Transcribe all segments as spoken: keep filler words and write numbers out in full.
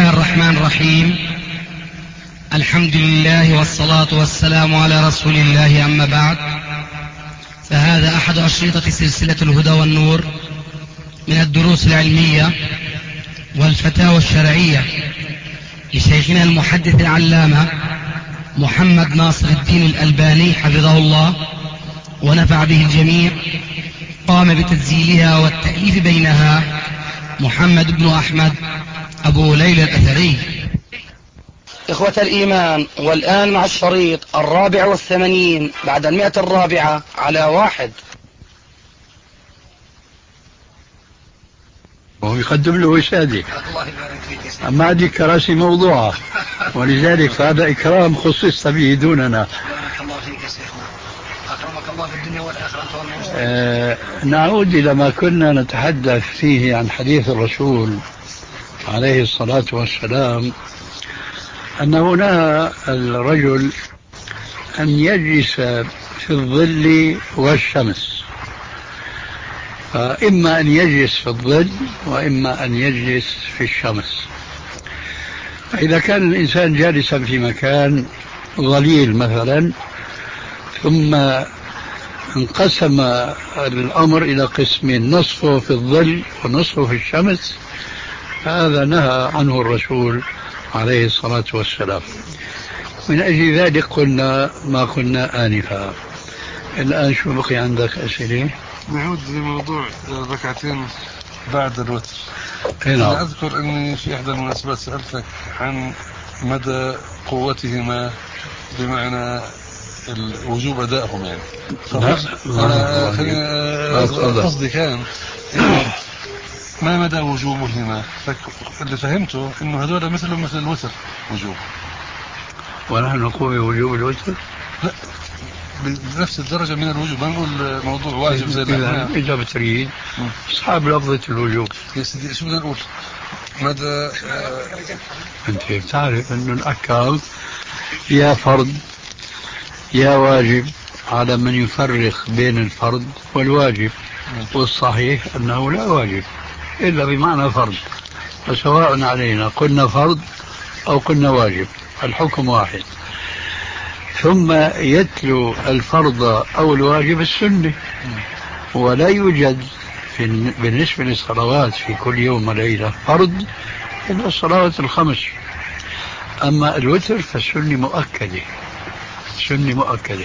الله الرحمن الرحيم. الحمد لله والصلاة والسلام على رسول الله، أما بعد، فهذا أحد أشرطة سلسلة الهدى والنور من الدروس العلمية والفتاوى الشرعية لشيخنا المحدث العلامة محمد ناصر الدين الألباني حفظه الله ونفع به الجميع. قام بتسجيلها والتأليف بينها محمد بن أحمد أبو ليلى الأثري. إخوة الإيمان، والآن مع الشريط الرابع والثمانين بعد المئة الرابعة على واحد. وهو يقدم له وسادة، أما هذه كراسي موضوعة، ولذلك فهذا إكرام خصصت به دوننا. أكرمك الله في الدنيا والآخرة. آه نعود إلى ما كنا نتحدث فيه عن حديث الرسول عليه الصلاة والسلام، أنه نهى الرجل أن يجلس في الظل والشمس، فإما أن يجلس في الظل وإما أن يجلس في الشمس. فإذا كان الإنسان جالسا في مكان ظليل مثلا، ثم انقسم الأمر إلى قسمين، نصفه في الظل ونصفه في الشمس، هذا نهى عنه الرسول عليه الصلاة والسلام. من أجل ذلك قلنا ما قلنا آنفا. الآن شو بقي عندك أسئلة؟ نعود لموضوع ركعتين بعد الوتر. نعم. أنا أذكر أني في إحدى المناسبات سألتك عن مدى قوتهما، بمعنى الوجوب أدائهم يعني. أنا قصدي كان ما مدى وجوبهما، اللي فهمته إنه هذول مثل مثل الوتر وجوب. ونحن نقول بوجوب الوتر؟ لا، بنفس الدرجة من الوجوب. ما نقول موضوع واجب زي إذا إذا بتريد أصحاب لفظة الوجوب. يا سيدي شو بدنا نقول؟ مدى آه أنت بتعرف إنه الأحكام يا فرض يا واجب، على من يفرق بين الفرض والواجب، والصحيح أنه لا واجب إلا بمعنى فرض، فسواء علينا قلنا فرض أو قلنا واجب، الحكم واحد. ثم يتلو الفرض أو الواجب السنة، ولا يوجد في بالنسبة للصلوات في كل يوم وليلة فرض إلا الصلوات الخمس. أما الوتر فالسنة مؤكدة، سنة مؤكدة.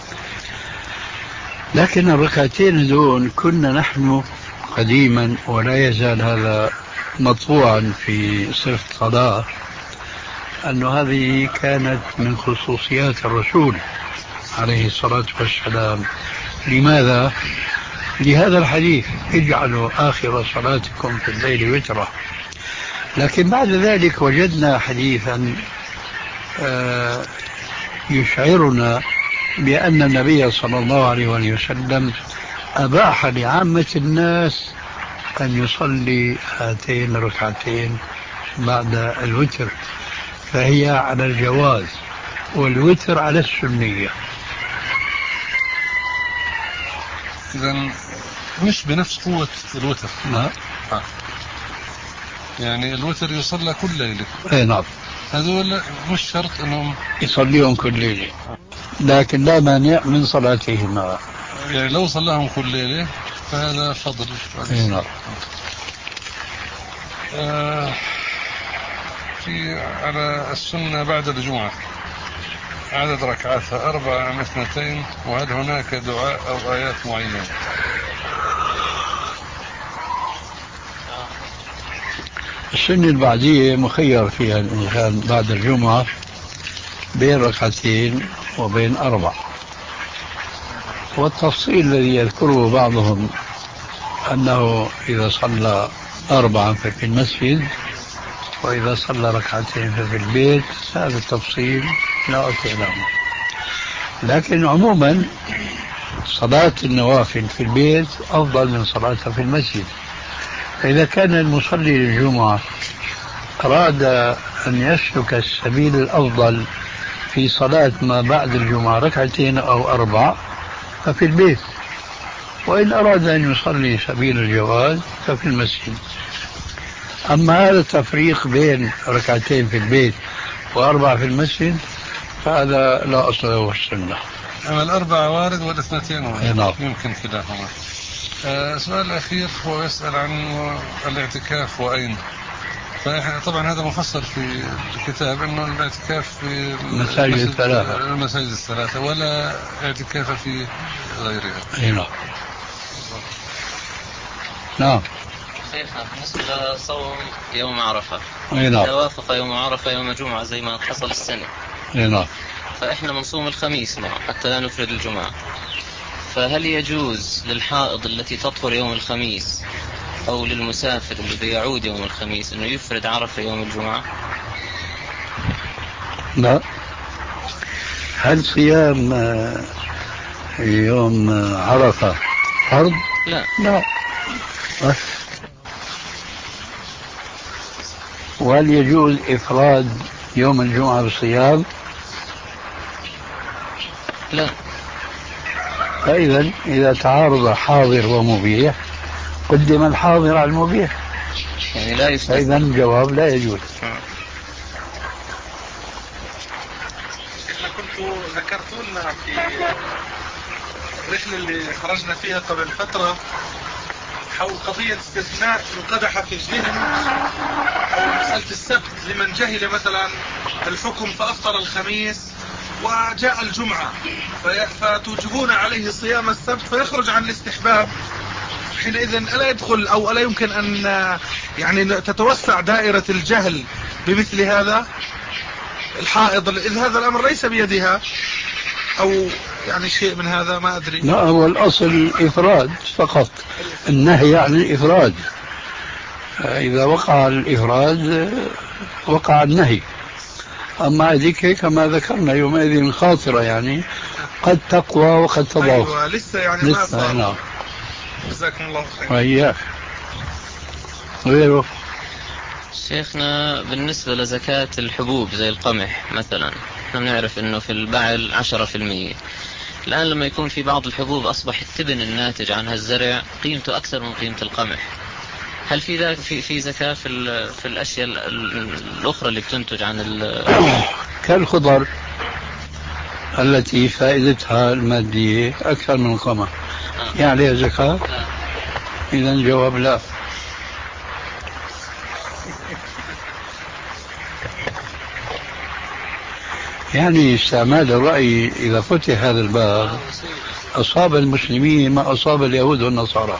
لكن الركعتين دون كنا نحن قديما، ولا يزال هذا مطبوعا في صفة صلاة، أن هذه كانت من خصوصيات الرسول عليه الصلاة والسلام. لماذا؟ لهذا الحديث: اجعلوا آخر صلاتكم في الليل وترا. لكن بعد ذلك وجدنا حديثا يشعرنا بأن النبي صلى الله عليه وسلم أباح لعامة الناس أن يصلي هاتين الركعتين بعد الوتر، فهي على الجواز، والوتر على السنية. إذن مش بنفس قوة الوتر. نعم. آه. يعني الوتر يصلى كل ليلة. اي نعم. هذول مش شرط انهم يصليهم كل ليلة، لكن لا مانع من صلاتهما. يعني لو صلاهم كل ليلة فهذا فضل. اي نعم. آه في على السنة بعد الجمعة عدد ركعاتها أربعة أم اثنتين، وهل هناك دعاء أو آيات معينة؟ السنة البعدية مخير فيها الإنسان بعد الجمعة بين ركعتين وبين أربع، والتفصيل الذي يذكره بعضهم أنه إذا صلى أربعا ففي المسجد، وإذا صلى ركعتين ففي البيت، هذا التفصيل لا أعلمه. لكن عموما صلاة النوافل في البيت أفضل من صلاتها في المسجد. فإذا كان المصلي للجمعة أراد أن يسلك السبيل الأفضل في صلاة ما بعد الجمعة ركعتين أو أربع ففي البيت، وإن أراد أن يصلي سبيل الجواز ففي المسجد. أما هذا التفريق بين ركعتين في البيت وأربعة في المسجد فهذا لا أصل له السنة. أما الأربعة وارد والاثنتين وارد. نعم. يمكن كلاهما. آه سؤال الأخير هو يسأل عن الاعتكاف وأين. طبعا هذا مفصل في الكتاب أنه الاعتكاف في المساجد الثلاثة المساجد الثلاثة ولا اعتكاف في غيرها. نعم. نعم. شيخنا بالنسبة لصوم يوم عرفة نعم. إذا وافق يوم عرفة يوم جمعة زي ما حصل السنة نعم. فإحنا بنصوم الخميس معه حتى لا نفرد الجمعة، فهل يجوز للحائض التي تطهر يوم الخميس أو للمسافر الذي يعود يوم الخميس أنه يفرد عرفة يوم الجمعة؟ لا. هل صيام يوم عرفة فرض؟ لا. لا. وهل يجوز إفراد يوم الجمعة بالصيام؟ لا. فإذا إذا تعارض حاضر ومبيح قدم الحاضر على المبيح، يعني لا يستثنى. فإذا الجواب لا يجوز. احنا كنتوا ذكرتوا لنا في الرحلة اللي خرجنا فيها قبل فترة حول قضية استثناء القدح في الذهن حول مسألة السبت لمن جهل مثلا الحكم فأفطر الخميس وجاء الجمعة فتوجبون عليه صيام السبت فيخرج عن الاستحباب، حينئذ ألا يدخل أو ألا يمكن أن يعني تتوسع دائرة الجهل بمثل هذا الحائض إذ هذا الأمر ليس بيدها أو يعني شيء من هذا ما أدري. لا، هو الأصل الإفراد فقط، النهي عن الإفراد، إذا وقع الإفراد وقع النهي. أما هذيك كما ذكرنا يومئذ خاطرة يعني قد تقوى وقد تضعف. أيوة لسه يعني ما صار. نعم. جزاكم الله خير. وإياك. غيره. شيخنا بالنسبة لزكاة الحبوب زي القمح مثلا، احنا بنعرف انه في البعل عشرة في المية، الآن لما يكون في بعض الحبوب أصبح التبن الناتج عنها الزرع قيمته أكثر من قيمة القمح، هل في ذا في في زكاة في في الأشياء الأخرى اللي بتنتج عن ال كالخضر التي فائدتها المادية أكثر من القمح آه. يعني عليها زكاة؟ آه. إذا الجواب لا. يعني استعمال الرأي إذا فتح هذا الباب أصاب المسلمين ما أصاب اليهود والنصارى.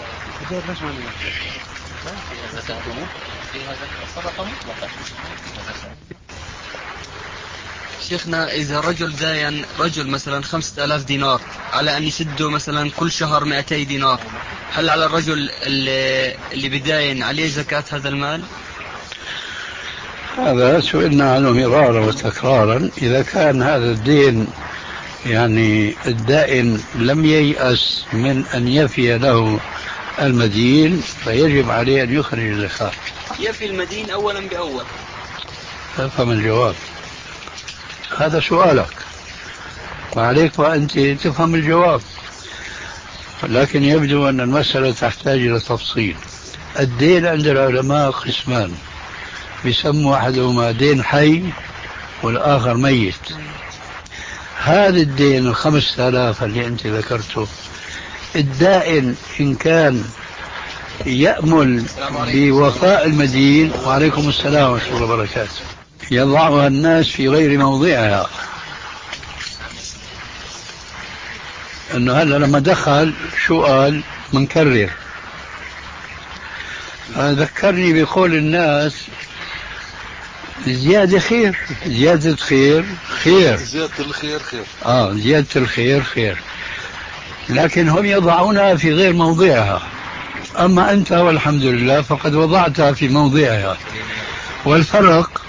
شيخنا إذا رجل داين رجل مثلا خمسة آلاف دينار على أن يسده مثلا كل شهر مئتي دينار، هل على الرجل اللي, اللي بداين عليه زكاة هذا المال؟ هذا سئلنا عنه مرارا وتكرارا. إذا كان هذا الدين يعني الدائن لم ييأس من أن يفي له المدين فيجب عليه أن يخرج الزكاة. يفي المدين أولا بأول. فما الجواب؟ هذا سؤالك وعليك وأنت تفهم الجواب، لكن يبدو أن المسألة تحتاج إلى تفصيل. الدين عند العلماء قسمان، بيسموا أحدهما دين حي والآخر ميت. هذا الدين الخمسة آلاف اللي أنت ذكرته الدائن إن كان يأمل بوفاء المدين، وعليكم السلام ورحمة الله وبركاته، يضعها الناس في غير موضعها. أنه هلا لما دخل شو قال منكرر، ذكرني بقول الناس زيادة خير، زيادة خير خير، زيادة الخير خير. آه زيادة الخير خير، لكن هم يضعونها في غير موضعها. أما أنت والحمد لله فقد وضعتها في موضعها. والفرق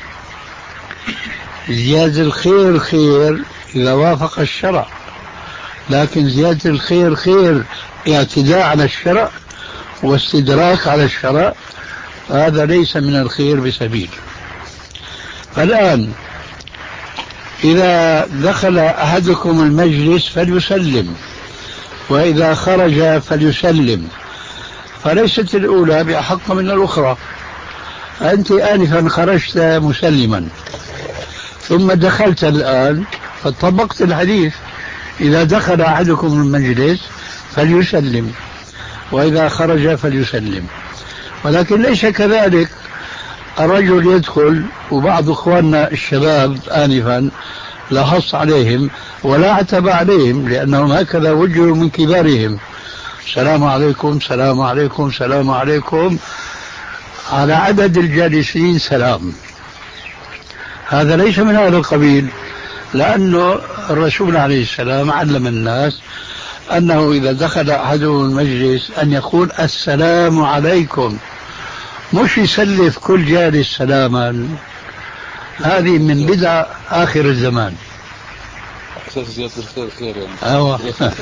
زيادة الخير خير إذا وافق الشرع، لكن زيادة الخير خير اعتداء على الشرع واستدراك على الشرع، هذا ليس من الخير بسبيل. فالآن إذا دخل أحدكم المجلس فليسلم، وإذا خرج فليسلم، فليست الأولى بأحق من الأخرى. أنت آنفا خرجت مسلما ثم دخلت الآن فطبقت الحديث: إذا دخل أحدكم المجلس فليسلم وإذا خرج فليسلم. ولكن ليس كذلك، الرجل يدخل وبعض إخواننا الشباب آنفا لحص عليهم ولا عتب عليهم لأنهم هكذا وجهوا من كبارهم: السلام عليكم السلام عليكم السلام عليكم، على عدد الجالسين سلام. هذا ليس من هذا القبيل، لأنه الرسول عليه السلام علم الناس أنه إذا دخل أحدهم المجلس أن يقول السلام عليكم، مش يسلف كل جالس سلاما. هذه من بدع آخر الزمان. أساس زيادة الخير خير يعني. أيوة.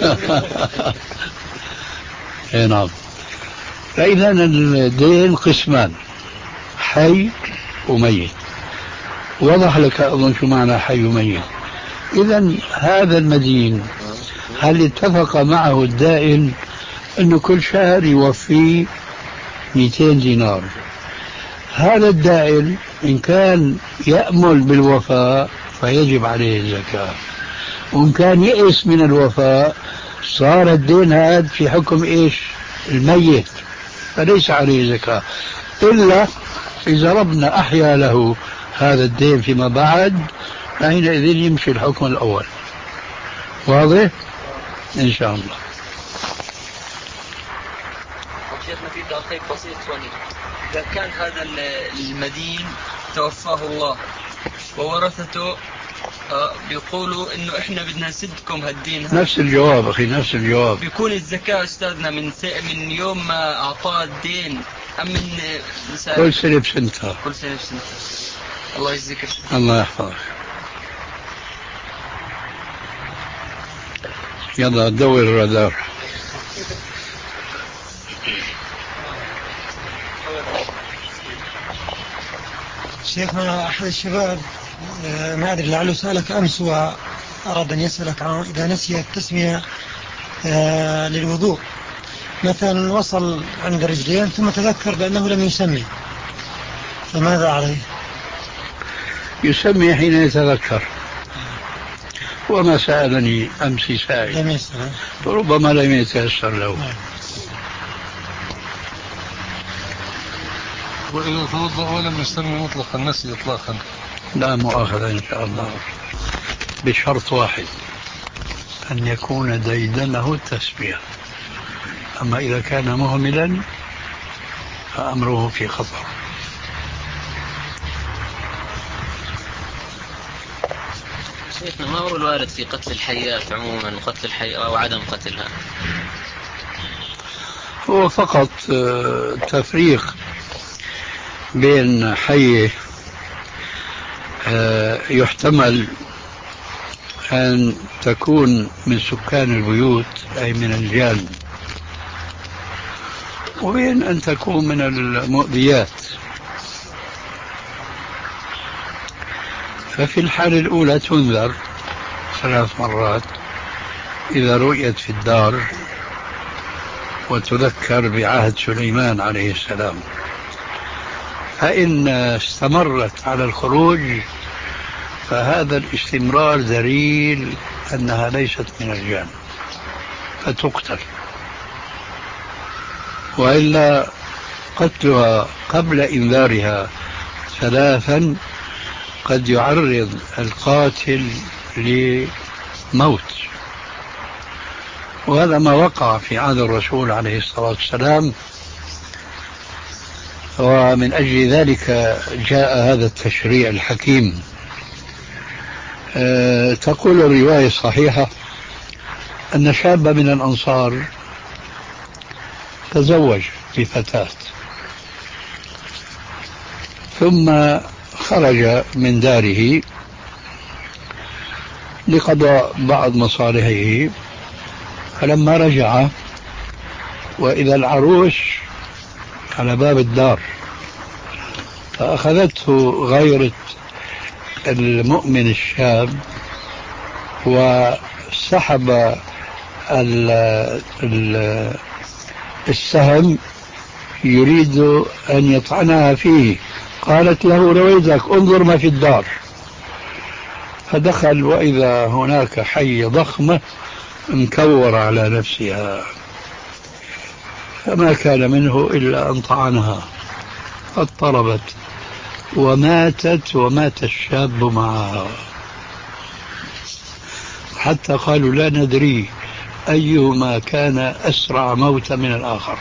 اي نعم. فإذا الدين قسمان: حي وميت. وضح لك أظن شو معنى حي وميت. إذا هذا المدين هل اتفق معه الدائن أنه كل شهر يوفي مئتين دينار؟ هذا الدائن إن كان يأمل بالوفاء فيجب عليه الزكاة، وإن كان يئس من الوفاء صار الدين هذا في حكم إيش؟ الميت، فليس عليه زكاة، إلا إذا ربنا أحيا له هذا الدين فيما بعد، فحينئذ يمشي الحكم الأول. واضح؟ إن شاء الله. شيخنا في تعقيب بسيط ثاني: إذا كان هذا المدين توفاه الله وورثته بيقولوا إنه إحنا بدنا نسدكم هالدين هذا، نفس الجواب أخي، نفس الجواب. بيكون الزكاة أستاذنا من من يوم ما أعطاه الدين أم من كل سنة بسنتها؟ كل سنة بسنتها. الله يجزيك. الله يحفظك. يلا دور الرادار. شيخنا أحد الشباب ما أدري لعله سألك أمس وأراد أن يسألك عن إذا نسي التسمية للوضوء، مثلا وصل عند رجلين ثم تذكر بأنه لم يسمي، فماذا عليه؟ يسمي حين يتذكر. وما سألني أمس سائل لم يسأل، فربما لم يتيسر له. وإذا توضأ ولم يسمي مطلقا نسي إطلاقا لا مؤاخذة إن شاء الله، بشرط واحد: أن يكون ديدنه التسمية. أما إذا كان مهملا فأمره في خطر. شيخنا ما هو الوارد في قتل الحيات عموما وقتل الحياة أو عدم قتلها؟ هو فقط تفريق بين حي يحتمل أن تكون من سكان البيوت أي من الجان، وبين أن تكون من المؤذيات. ففي الحالة الأولى تنذر ثلاث مرات إذا رؤيت في الدار، وتذكر بعهد سليمان عليه السلام. فإن استمرت على الخروج فهذا الاستمرار دليل أنها ليست من الجان فتقتل، وإلا قتلها قبل إنذارها ثلاثا قد يعرض القاتل لموت. وهذا ما وقع في عهد الرسول عليه الصلاة والسلام، ومن أجل ذلك جاء هذا التشريع الحكيم. أه تقول الرواية الصحيحة أن شابا من الأنصار تزوج بفتاة ثم خرج من داره لقضاء بعض مصالحه، فلما رجع وإذا العروس على باب الدار، فأخذته غيرة المؤمن الشاب وسحب السهم يريد أن يطعنها فيه قالت له رويدك انظر ما في الدار. فدخل وإذا هناك حية ضخمة مكورة على نفسها، فما كان منه إلا أن طعنها اضطربت وماتت، ومات الشاب معها، حتى قالوا لا ندري أيهما كان أسرع موتا من الآخر.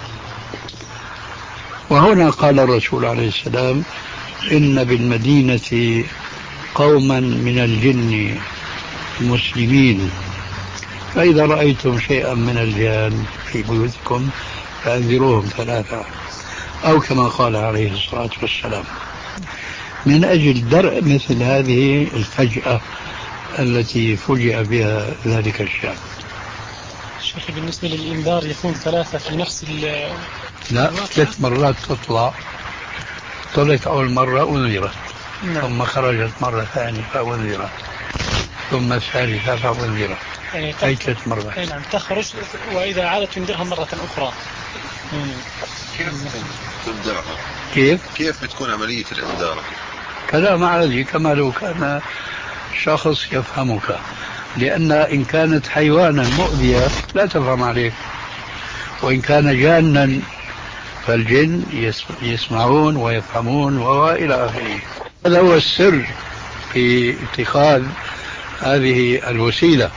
وهنا قال الرسول عليه السلام إن بالمدينة قوما من الجن مسلمين، فإذا رأيتم شيئا من الجان في بيوتكم فأنذروهم ثلاثة، أو كما قال عليه الصلاة والسلام، من أجل درء مثل هذه الفجأة التي فجأ بها ذلك الشاب. شيخي بالنسبة للإنذار يكون ثلاثة في نفس ال لا، ثلاث مرات تطلع، طلعت أول مرة أنذرت، نعم. ثم خرجت مرة ثانية فأنذرت، ثم الثالثة فأنذرت، يعني أي ثلاث مرات. أي نعم، تخرج وإذا عادت تنذرها مرة أخرى. كيف تنذرها؟ كيف؟ كيف بتكون عملية الإنذار؟ كلام عادي كما لو كان شخص يفهمك، لأن إن كانت حيوانا مؤذية لا تفهم عليه، وإن كان جانا فالجن يسمعون ويفهمون وإلى آخره. هذا هو السر في اتخاذ هذه الوسيلة،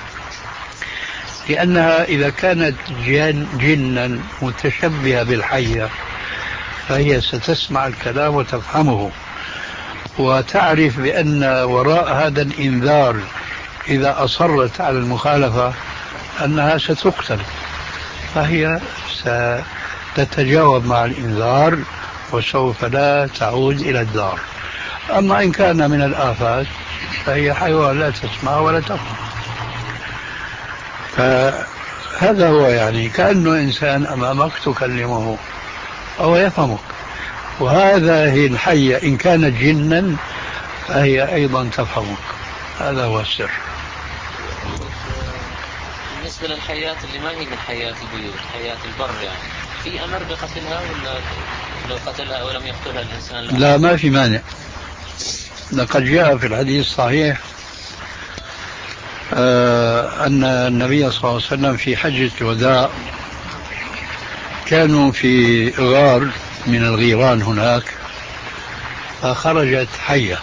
لأنها إذا كانت جن جنا متشبهة بالحية فهي ستسمع الكلام وتفهمه، وتعرف بأن وراء هذا الإنذار إذا أصرت على المخالفة أنها ستقتل، فهي ستتجاوب مع الإنذار وسوف لا تعود إلى الدار. أما إن كان من الآفات فهي حيوان لا تسمع ولا تفهم. فهذا هو يعني كأنه إنسان أمامك تكلمه أو يفهمك، وهذه الحية إن كانت جنا فهي أيضا تفهمك. هذا هو السر. بالنسبة للحيات اللي ما هي من حيات البيوت، حيات البر، يعني في أمر بقتلها ولا لو قتلها أو لم يقتلها الإنسان؟ لا, لا ما في مانع. لقد جاء في الحديث الصحيح آه أن النبي صلى الله عليه وسلم في حجة الوداع كانوا في غار من الغيران هناك، فخرجت حية،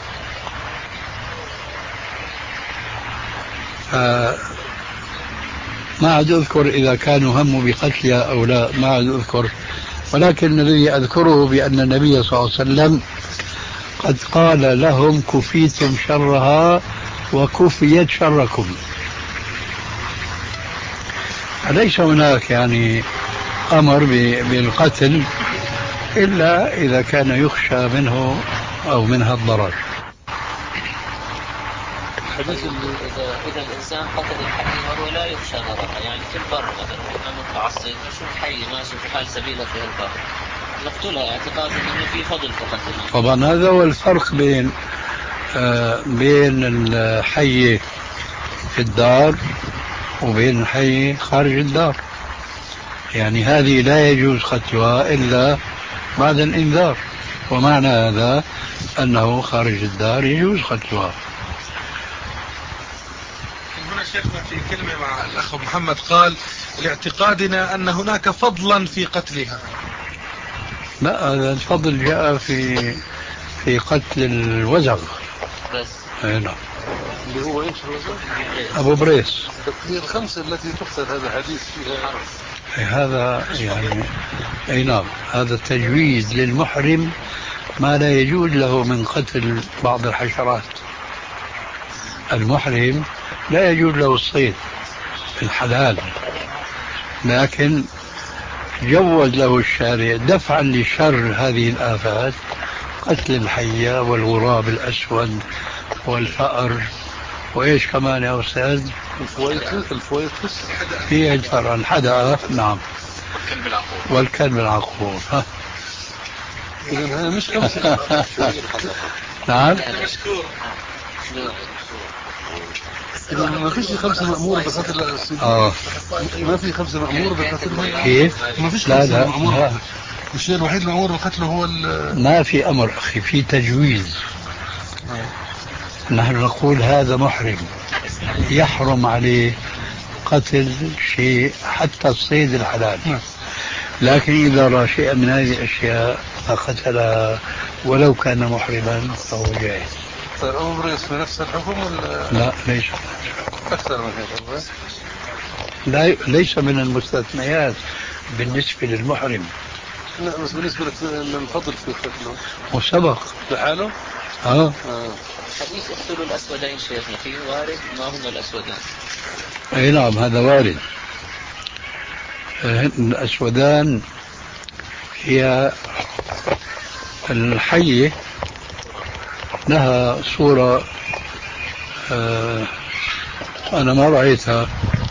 ما عاد أذكر إذا كانوا هموا بقتلها أو لا، ما عاد أذكر، ولكن الذي أذكره بأن النبي صلى الله عليه وسلم قد قال لهم كفيتم شرها وكفيت شركم. ليس هناك يعني أمر بالقتل إلا إذا كان يخشى منه أو منها الضرر. إذا, إذا الإنسان قتل الحي وهو لا يخشى ضررها، يعني في البر مثلا متعصب نشوف حي ماشي في حال سبيله في البر نقتلها اعتقادا أنه في فضل في قتلها. طبعا هذا هو الفرق بين آه بين الحي في الدار وبين الحي خارج الدار. يعني هذه لا يجوز قتلها إلا بعد الإنذار، ومعنى هذا أنه خارج الدار يجوز قتلها. هنا شيخنا في كلمة مع الأخ محمد قال لاعتقادنا أن هناك فضلا في قتلها. لا، هذا الفضل جاء في في قتل الوزغ بس. نعم. اللي هو ايش الوزغ؟ أبو بريس. هي الخمسة التي تقتل هذا حديث فيها. هذا يعني أي نعم، هذا تجويز للمحرم ما لا يجوز له من قتل بعض الحشرات. المحرم لا يجوز له الصيد الحلال، لكن جوز له الشارع دفعا لشر هذه الآفات قتل الحية والغراب الأسود والفأر وإيش كمان يا أستاذ؟ الفويتس. الفويتس هي الفأر الحدقة. نعم. والكلب العقور. ها إذن هذا مش خمسة. نعم. مشكور. إذا ما فيش خمسة مأمور بقتل السجون. آه. ما في خمسة مأمور بقتلهم. كيف؟ ما فيش لا خمسة لا مأمور. الشيء الوحيد اللي أمر بقتله هو ما في أمر أخي، في تجويز. نحن نقول هذا محرم يحرم عليه قتل شيء حتى الصيد الحلال، لكن إذا رأى شيئا من هذه الأشياء فقتلها ولو كان محرما فهو جائز. الأمر يصفي نفس الحكم ولا؟ لا ليس أكثر من هذا. لا ليس من المستثنيات بالنسبة للمحرم. لا بس بالنسبة للفضل في قتله وسبق لحاله. اه, آه. حديث اقتلوا الأسودين شيخنا فيه وارد، ما هم الأسودان؟ أي نعم هذا وارد. الأسودان هي الحية لها صورة آه أنا ما رأيتها،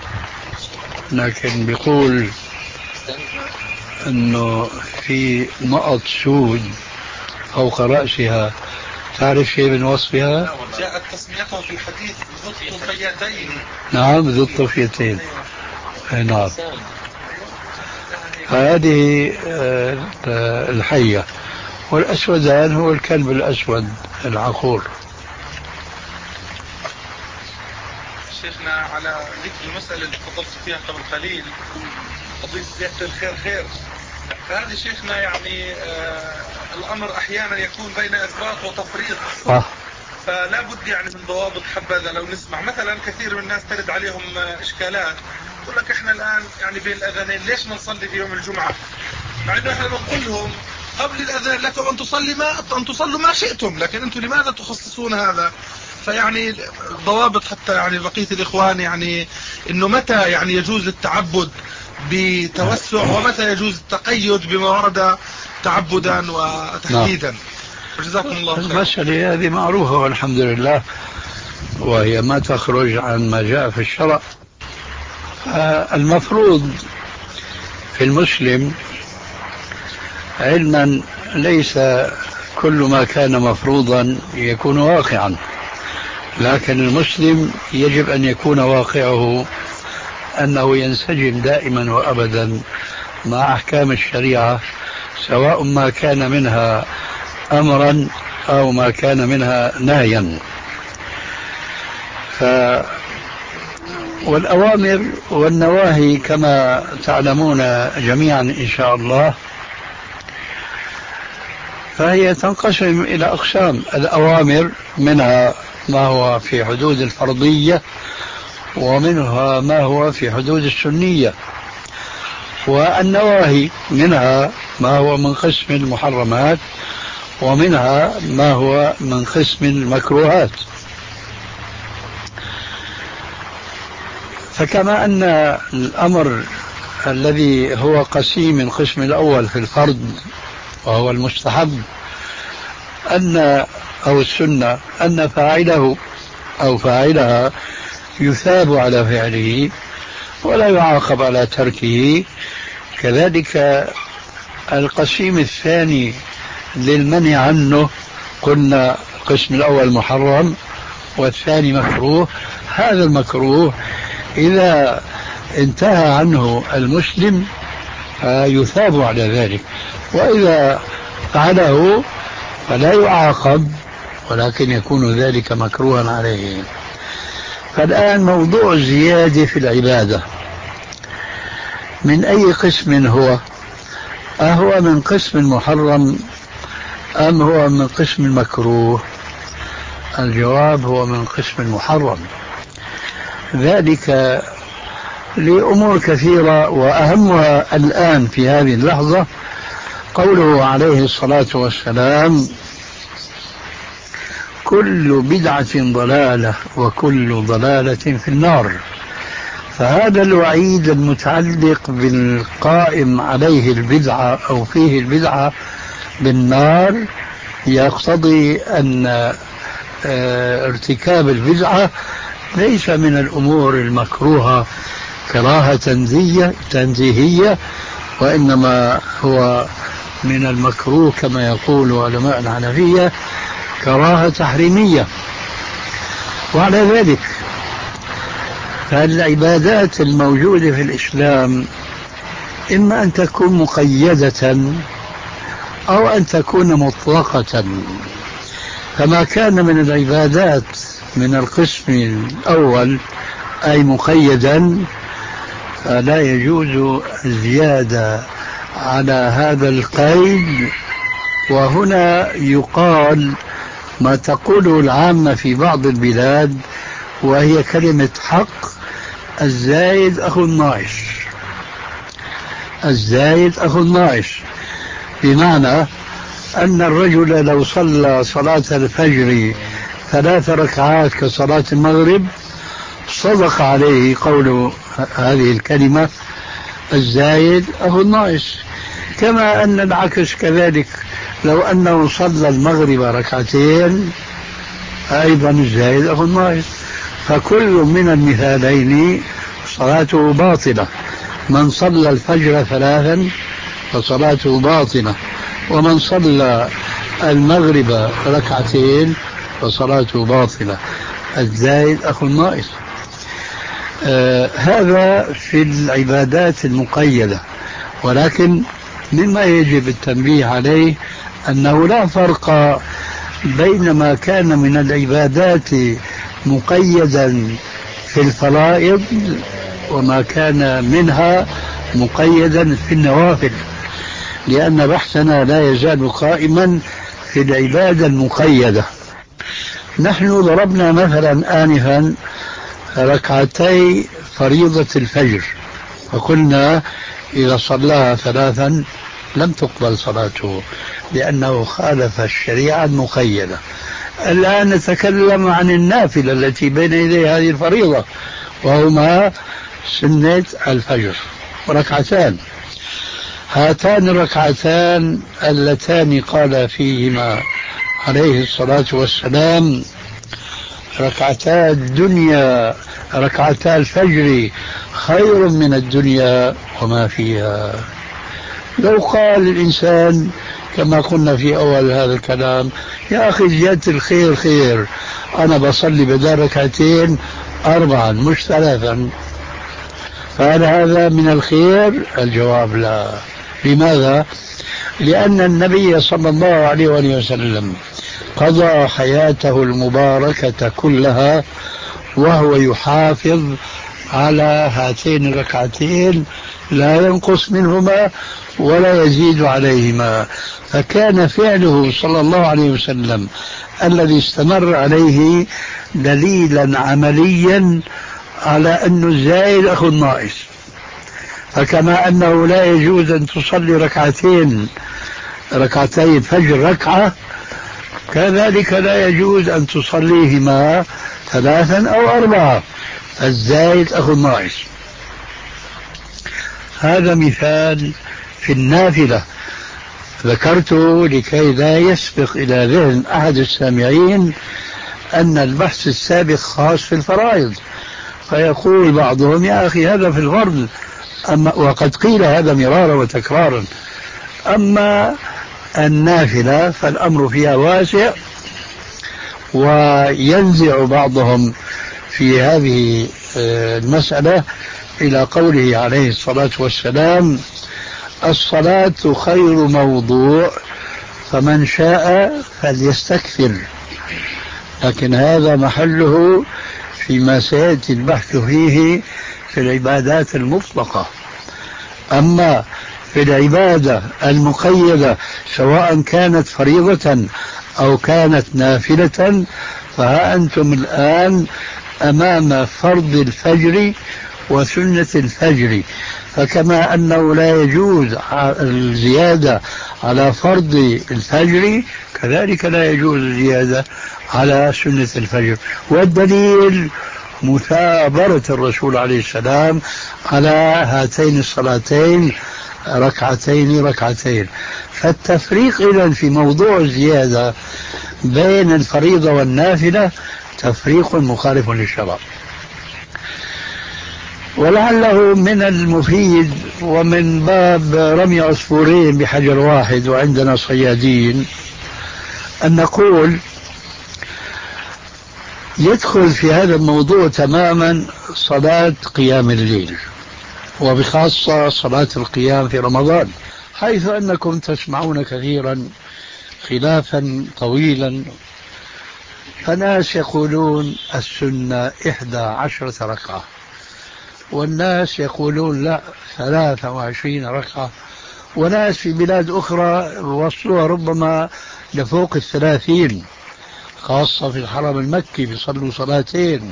لكن بيقول أنه في نقط سود فوق رأسها. تعرف شيء من وصفها؟ جاءت تسميتها في الحديث ذو الطفيتين. نعم ذو الطفيتين. نعم هذه الحية. والأسودان هو الكلب الأسود العقور. شيخنا على ذكر المسألة اللي تفضلت فيها قبل قليل، قضية زيادة الخير خير، فهذه شيخنا يعني آه الأمر أحيانا يكون بين إفراط وتفريط. صح. فلا بد يعني من ضوابط حبذا. لو نسمع مثلا كثير من الناس ترد عليهم إشكالات، يقول لك إحنا الآن يعني بين الأذانين ليش ما نصلي في يوم الجمعة؟ مع إنه إحنا بنقول لهم قبل الأذان لكم أن تصلي ما أن تصلوا ما شئتم، لكن أنتم لماذا تخصصون هذا؟ فيعني ضوابط حتى يعني بقية الإخوان يعني إنه متى يعني يجوز التعبد بتوسع ومتى يجوز التقيد بما ورد تعبدا وتحديدا. جزاكم الله خير. المسألة هذه معروفة والحمد لله، وهي ما تخرج عن ما جاء في الشرع. المفروض في المسلم علما ليس كل ما كان مفروضا يكون واقعا، لكن المسلم يجب أن يكون واقعه أنه ينسجم دائما وأبدا مع أحكام الشريعة، سواء ما كان منها أمرا أو ما كان منها نهيا. ف والأوامر والنواهي كما تعلمون جميعا إن شاء الله فهي تنقسم إلى أقسام. الأوامر منها ما هو في حدود الفرضية، ومنها ما هو في حدود السنية، والنواهي منها ما هو من قسم المحرمات، ومنها ما هو من قسم المكروهات. فكما أن الأمر الذي هو قسيم القسم الأول في الفرض وهو المستحب أن أو السنة أن فاعله أو فاعلها يثاب على فعله ولا يعاقب على تركه، كذلك القسيم الثاني للمنع عنه قلنا القسم الأول محرم والثاني مكروه. هذا المكروه إذا انتهى عنه المسلم يثاب على ذلك، وإذا فعله فلا يعاقب ولكن يكون ذلك مكروها عليه. فالآن موضوع الزيادة في العبادة من أي قسم هو؟ أهو من قسم المحرم أم هو من قسم المكروه؟ الجواب هو من قسم المحرم، ذلك لأمور كثيرة، وأهمها الآن في هذه اللحظة قوله عليه الصلاة والسلام: كل بدعة ضلالة وكل ضلالة في النار. فهذا الوعيد المتعلق بالقائم عليه البدعة أو فيه البدعة بالنار يقتضي أن ارتكاب البدعة ليس من الأمور المكروهة كراهة تنزيهية، وإنما هو من المكروه كما يقول علماء الحنفية كراهة تحريمية. وعلى ذلك فالعبادات الموجودة في الإسلام إما أن تكون مقيدة أو أن تكون مطلقة. فما كان من العبادات من القسم الأول أي مقيدا فلا يجوز الزيادة على هذا القيد. وهنا يقال ما تقوله العامة في بعض البلاد وهي كلمة حق: الزايد أخو الناقص. الزايد أخو الناقص بمعنى أن الرجل لو صلى صلاة الفجر ثلاث ركعات كصلاة المغرب صدق عليه قول هذه الكلمة: الزايد أخو الناقص. كما أن العكس كذلك، لو أنه صلى المغرب ركعتين أيضا الزايد أخو الناقص. فكل من المثالين صلاته باطلة. من صلى الفجر ثلاثا فصلاته باطلة، ومن صلى المغرب ركعتين فصلاته باطلة. الزايد أخو الناقص. آه هذا في العبادات المقيدة. ولكن مما يجب التنبيه عليه أنه لا فرق بين ما كان من العبادات مقيدا في الفرائض وما كان منها مقيدا في النوافل، لأن بحثنا لا يزال قائما في العبادة المقيدة. نحن ضربنا مثلا آنفا ركعتي فريضة الفجر، فقلنا إذا صلاها ثلاثا لم تقبل صلاته لأنه خالف الشريعة المقيدة. الآن نتكلم عن النافلة التي بين يدي هذه الفريضة، وهما سنة الفجر ركعتان. هاتان الركعتان اللتان قال فيهما عليه الصلاة والسلام: ركعتا الدنيا ركعتا الفجر خير من الدنيا وما فيها. لو قال الإنسان كما قلنا في أول هذا الكلام: يا أخي زيادة الخير خير، أنا بصلي بدل ركعتين أربعا مش ثلاثا، فهل هذا من الخير؟ الجواب لا. لماذا؟ لأن النبي صلى الله عليه وآله وسلم قضى حياته المباركة كلها وهو يحافظ على هاتين الركعتين، لا ينقص منهما ولا يزيد عليهما. فكان فعله صلى الله عليه وسلم الذي استمر عليه دليلا عمليا على أن الزائد أخو الناقص. فكما أنه لا يجوز أن تصلي ركعتين ركعتي الفجر ركعة، كذلك لا يجوز أن تصليهما ثلاثا أو أربعة. الزائد أخو الناقص. هذا مثال في النافلة ذكرته لكي لا يسبق إلى ذهن أحد السامعين أن البحث السابق خاص في الفرائض، فيقول بعضهم: يا أخي هذا في الفرض. أما وقد قيل هذا مرارا وتكرارا. أما النافلة فالأمر فيها واسع، وينزع بعضهم في هذه المسألة إلى قوله عليه الصلاة والسلام: الصلاة خير موضوع فمن شاء فليستكثر. لكن هذا محله فيما سيأتي البحث فيه في العبادات المطلقة. أما في العبادة المقيدة سواء كانت فريضة أو كانت نافلة، فها أنتم الآن أمام فرض الفجر وسنة الفجر. فكما أنه لا يجوز الزيادة على فرض الفجر، كذلك لا يجوز الزيادة على سنة الفجر. والدليل مثابرة الرسول عليه السلام على هاتين الصلاتين ركعتين ركعتين. فالتفريق إذن في موضوع الزيادة بين الفريضة والنافلة تفريق مخالف للشرع. ولعله من المفيد ومن باب رمي عصفورين بحجر واحد وعندنا صيادين أن نقول يدخل في هذا الموضوع تماما صلاة قيام الليل، وبخاصة صلاة القيام في رمضان، حيث أنكم تسمعون كثيرا خلافا طويلا، فناس يقولون السنة إحدى عشرة ركعة، والناس يقولون لا ثلاثة وعشرين ركعة، وناس في بلاد أخرى وصلوها ربما لفوق الثلاثين، خاصة في الحرم المكي بيصلوا صلاتين.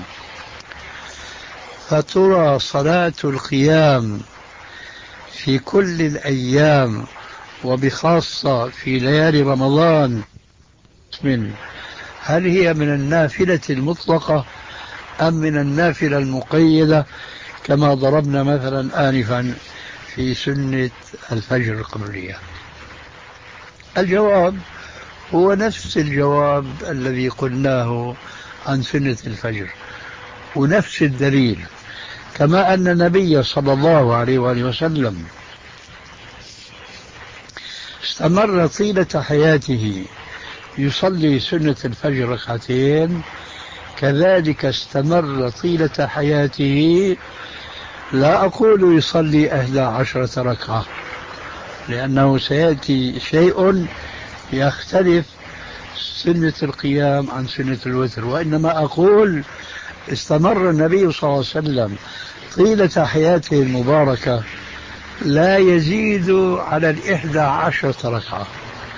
فترى صلاة القيام في كل الأيام وبخاصة في ليالي رمضان من هل هي من النافلة المطلقة أم من النافلة المقيدة كما ضربنا مثلا آنفا في سنة الفجر القمرية؟ الجواب هو نفس الجواب الذي قلناه عن سنة الفجر، ونفس الدليل، كما أن النبي صلى الله عليه وآله وسلم استمر طيلة حياته يصلي سنة الفجر ركعتين، كذلك استمر طيلة حياته لا أقول يصلي إحدى عشرة ركعة، لأنه سيأتي شيء يختلف سنة القيام عن سنة الوتر، وإنما أقول استمر النبي صلى الله عليه وسلم طيلة حياته المباركة لا يزيد على الإحدى عشرة ركعة.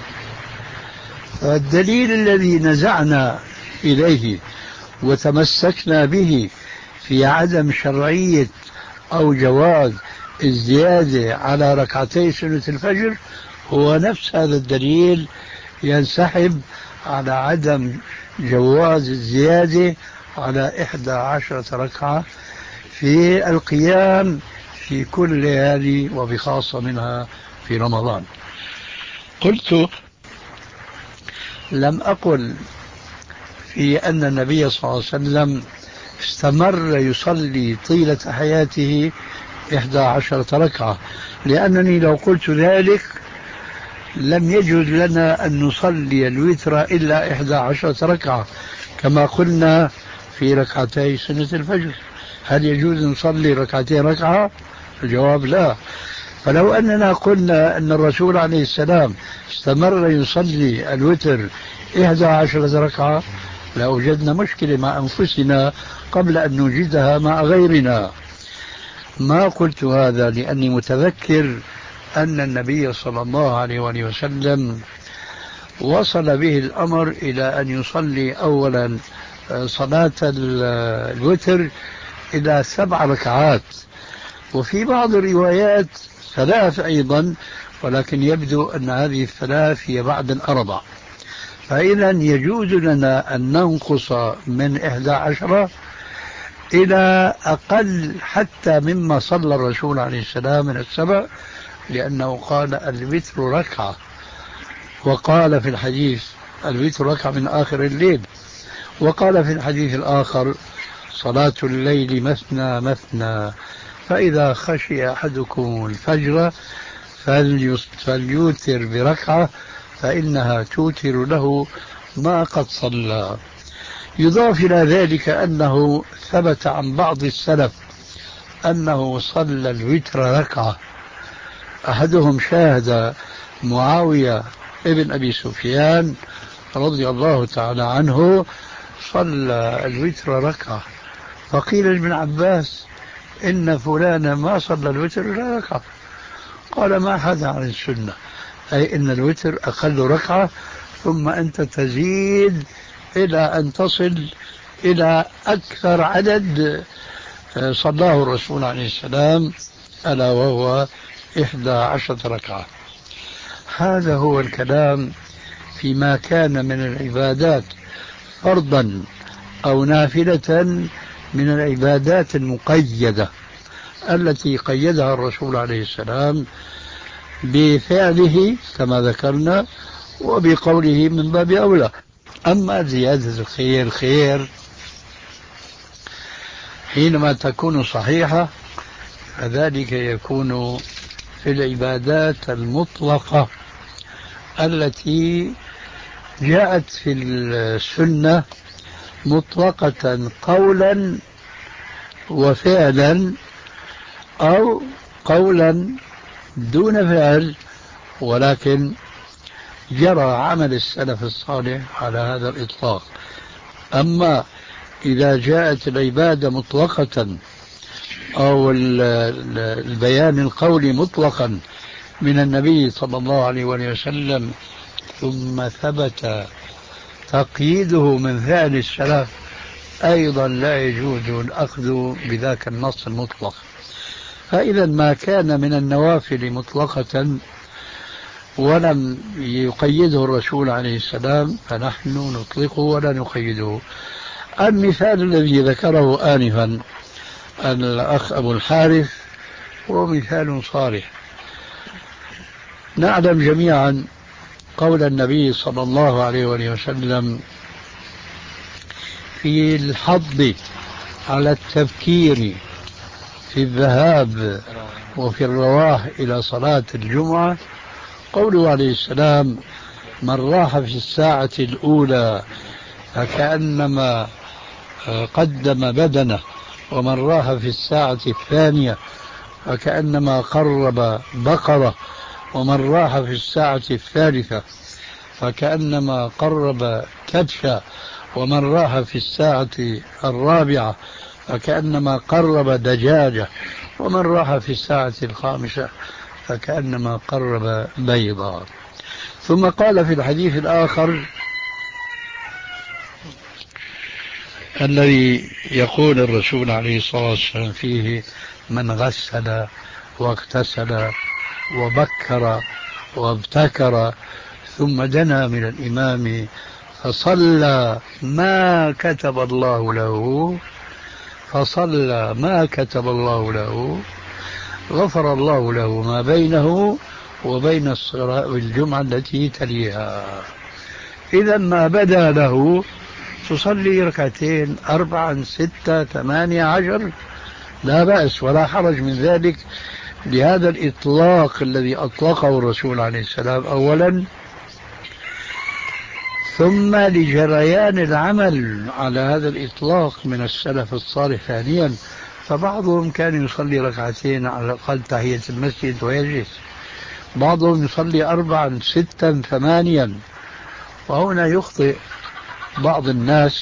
الدليل الذي نزعنا إليه وتمسكنا به في عدم شرعية أو جواز الزيادة على ركعتي سنة الفجر هو نفس هذا الدليل ينسحب على عدم جواز الزيادة على إحدى عشرة ركعة في القيام في كل ليالي وبخاصة منها في رمضان. قلت لم أقل في أن النبي صلى الله عليه وسلم استمر يصلي طيلة حياته إحدى عشرة ركعة، لأنني لو قلت ذلك لم يجوز لنا أن نصلي الوتر إلا إحدى عشرة ركعة كما قلنا في ركعتي سنة الفجر. هل يجوز نصلي ركعتين ركعة؟ الجواب لا. فلو أننا قلنا أن الرسول عليه السلام استمر يصلي الوتر إحدى عشرة ركعة لوجدنا مشكلة مع أنفسنا قبل أن نوجدها مع غيرنا. ما قلت هذا لأني متذكر أن النبي صلى الله عليه وآله وسلم وصل به الأمر إلى أن يصلي أولا صلاة الوتر إلى سبع ركعات، وفي بعض الروايات ثلاث أيضا، ولكن يبدو أن هذه الثلاث هي بعد الأربع. فإذا يجوز لنا أن ننقص من إحدى عشرة إلى أقل حتى مما صلى الرسول عليه السلام من السبع، لأنه قال الوتر ركعة، وقال في الحديث الوتر ركعة من آخر الليل، وقال في الحديث الآخر صلاة الليل مثنى مثنى فإذا خشي أحدكم الفجر فليوتر بركعة فإنها توتر له ما قد صلى. يضاف إلى ذلك أنه ثبت عن بعض السلف أنه صلى الوتر ركعة، أحدهم شاهد معاوية ابن أبي سفيان رضي الله تعالى عنه صلى الوتر ركعة، فقيل لابن عباس إن فلانا ما صلى الوتر إلا ركعة، قال ما هذا عن السنة، أي إن الوتر أقل ركعة ثم أنت تزيد إلى أن تصل إلى أكثر عدد صلاه الرسول عليه السلام ألا وهو إحدى عشرة ركعة. هذا هو الكلام فيما كان من العبادات فرضا أو نافلة من العبادات المقيدة التي قيدها الرسول عليه السلام بفعله كما ذكرنا وبقوله من باب أولى. أما زيادة الخير خير حينما تكون صحيحة فذلك يكون في العبادات المطلقة التي جاءت في السنة مطلقة قولا وفعلا، أو قولا دون فعل ولكن جرى عمل السلف الصالح على هذا الإطلاق. أما إذا جاءت العبادة مطلقة أو البيان القولي مطلقا من النبي صلى الله عليه وسلم ثم ثبت تقييده من فعل السلف، أيضا لا يجوز الأخذ بذاك النص المطلق. فإذا ما كان من النوافل مطلقة ولم يقيده الرسول عليه السلام فنحن نطلقه ولا نقيده. المثال الذي ذكره آنفا الأخ أبو الحارث هو مثال صالح. نعلم جميعا قول النبي صلى الله عليه وسلم في الحض على التفكير في الذهاب وفي الرواح إلى صلاة الجمعة، قوله عليه السلام: من راح في الساعة الأولى فكأنما قدم بدنه، ومن راح في الساعة الثانية فكأنما قرب بقرة، ومن راح في الساعة الثالثة فكأنما قرب كبشة، ومن راح في الساعة الرابعة فكأنما قرب دجاجة، ومن راح في الساعة الخامسة فكأنما قرب بيضا. ثم قال في الحديث الآخر الذي يقول الرسول عليه الصلاة والسلام فيه: من غسل واغتسل وبكر وابتكر ثم دنا من الإمام فصلى ما كتب الله له فصلى ما كتب الله له غفر الله له ما بينه وبين الصلاة والجمعة التي تليها. إذا ما بدا له تصلي ركعتين أربعا ستة ثمانية عشر لا بأس ولا حرج من ذلك، لهذا الإطلاق الذي أطلقه الرسول عليه السلام أولا، ثم لجريان العمل على هذا الإطلاق من السلف الصالح ثانيا. فبعضهم كان يصلي ركعتين على الأقل تحية المسجد ويجلس، بعضهم يصلي أربعا ستا ثمانيا. وهنا يخطئ بعض الناس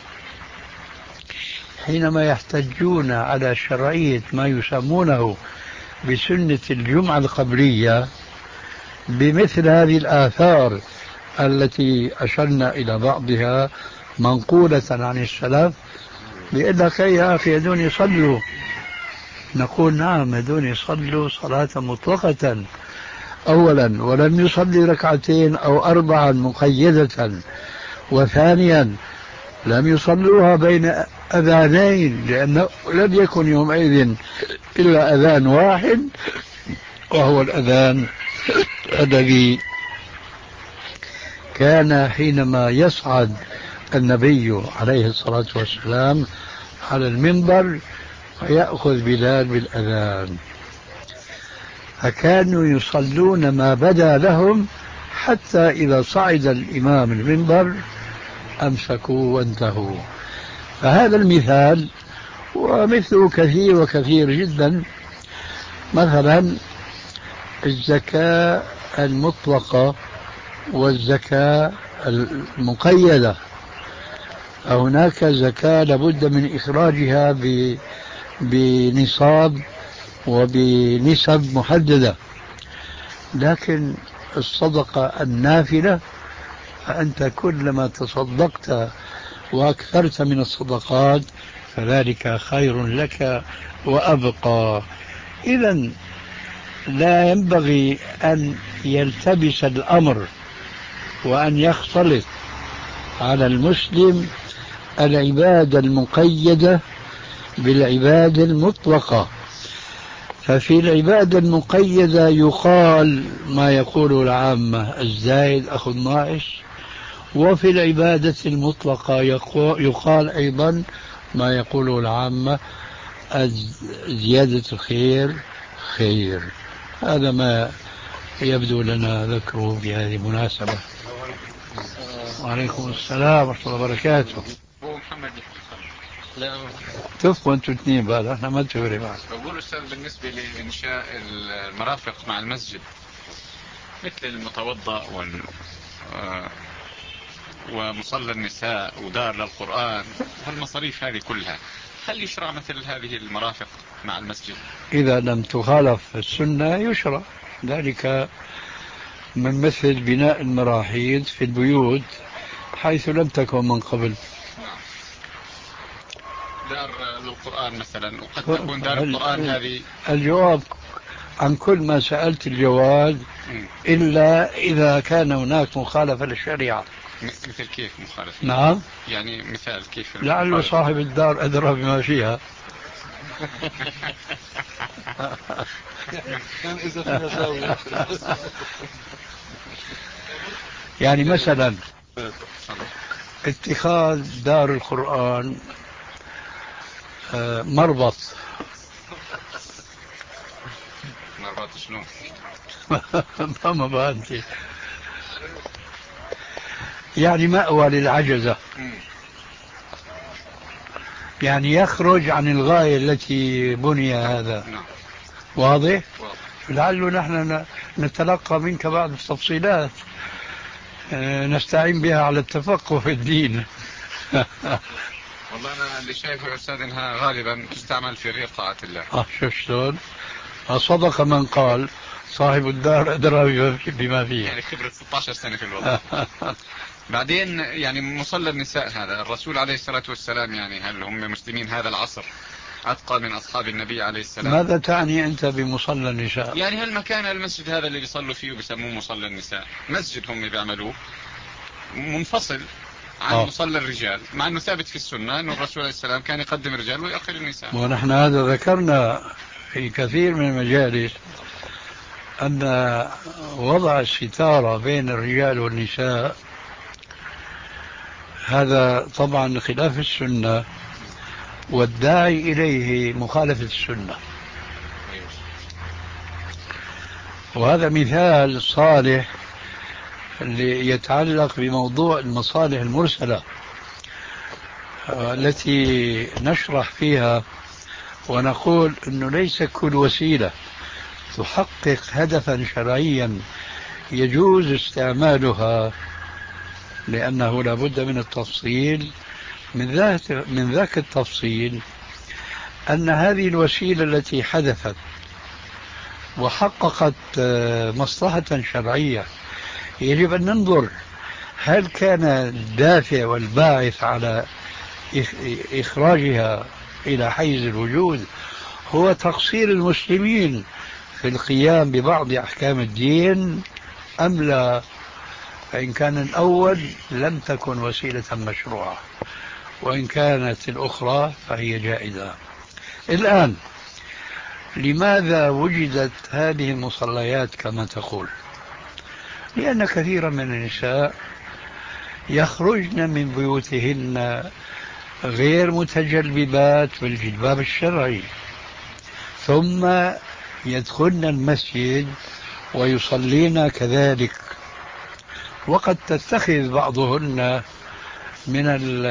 حينما يحتجون على شرعية ما يسمونه بسنة الجمعة القبلية بمثل هذه الآثار التي أشرنا إلى بعضها منقولة عن السلف، بيقول لك يا أخي هذول يصلوا. نقول نعم، هذول يصلوا صلاة مطلقة أولا، ولم يصلي ركعتين أو أربعا مقيدة، وثانيا لم يصلوها بين أذانين، لأنه لم يكن يومئذ إلا أذان واحد وهو الأذان الذي كان حينما يصعد النبي عليه الصلاة والسلام على المنبر ويأخذ بلال بالأذان، فكانوا يصلون ما بدا لهم حتى إذا صعد الإمام المنبر أمسكوا وانتهوا. فهذا المثال ومثله كثير وكثير جدا. مثلا الزكاة المطلقة والزكاة المقيدة، هناك زكاة لابد من إخراجها بنصاب وبنسب محددة، لكن الصدقة النافلة فأنت كلما تصدقت وأكثرت من الصدقات فذلك خير لك وأبقى. إذن لا ينبغي أن يلتبس الأمر وأن يختلط على المسلم العبادة المقيدة بالعبادة المطلقة. ففي العبادة المقيدة يقال ما يقول العامة الزايد أخو الناقص، وفي العبادة المطلقة يقال أيضا ما يقول العامة زيادة الخير خير. هذا ما يبدو لنا ذكره بهذه المناسبة. وعليكم السلام ورحمة الله وبركاته. أبو محمد لا تفقوا أنتوا اثنين بقى، احنا ما نتفرق معك. بقول أستاذ بالنسبة لإنشاء المرافق مع المسجد، مثل المتوضأ وال آه ومصلى النساء ودار للقرآن والمصاريف هذه كلها، هل يشرع مثل هذه المرافق مع المسجد؟ إذا لم تخالف السنة يشرع ذلك، من مثل بناء المراحيض في البيوت حيث لم تكن من قبل. دار للقرآن مثلا، وقد تكون دار القرآن هذه. الجواب عن كل ما سألت الجواب إلا إذا كان هناك مخالفة للشريعة. مثل كيف مخالفة؟ نعم، يعني مثال كيف؟ لعل صاحب الدار أدرى بما فيها. إذا فيها زاوية. يعني مثلا اتخاذ دار القرآن مربط. مربط شنو؟ ما ما أنت يعني مأوى للعجزة، يعني يخرج عن الغاية التي بني هذا. واضح؟ لعله نحن نتلقى منك بعض التفصيلات نستعين بها على التفقه في الدين. والله أنا اللي شايفه يا أستاذ إنها غالبا تستعمل في غير طاعة الله. آه شو شلون؟ صدق من قال صاحب الدار أدرى بما فيه. يعني خبرة ستة عشر سنة في الوضع. بعدين يعني مصلى النساء هذا الرسول عليه الصلاة والسلام، يعني هل هم مسلمين هذا العصر أتقى من أصحاب النبي عليه السلام؟ ماذا تعني أنت بمصلى النساء؟ يعني هل مكان المسجد هذا اللي بيصلوا فيه وبيسموه مصلى النساء مسجد هم بيعملوه منفصل عن أوه. مصلى الرجال، مع أنه ثابت في السنة أنه الرسول عليه السلام كان يقدم الرجال ويأخر النساء. ونحن هذا ذكرنا في كثير من المجالس أن وضع الستارة بين الرجال والنساء هذا طبعا خلاف السنة، والداعي إليه مخالفة السنة. وهذا مثال صالح اللي يتعلق بموضوع المصالح المرسلة التي نشرح فيها ونقول أنه ليس كل وسيلة تحقق هدفا شرعيا يجوز استعمالها، لأنه لابد من التفصيل. من ذاك من ذاك التفصيل أن هذه الوسيلة التي حدثت وحققت مصلحة شرعية يجب أن ننظر هل كان الدافع والباعث على إخراجها إلى حيز الوجود هو تقصير المسلمين في القيام ببعض أحكام الدين أم لا. فإن كان الأول لم تكن وسيلة مشروعة، وإن كانت الأخرى فهي جائزة. الآن لماذا وجدت هذه المصليات كما تقول؟ لأن كثيرا من النساء يخرجن من بيوتهن غير متجلبات بالجلباب الشرعي، ثم يدخلن المسجد ويصلين كذلك، وقد تتخذ بعضهن من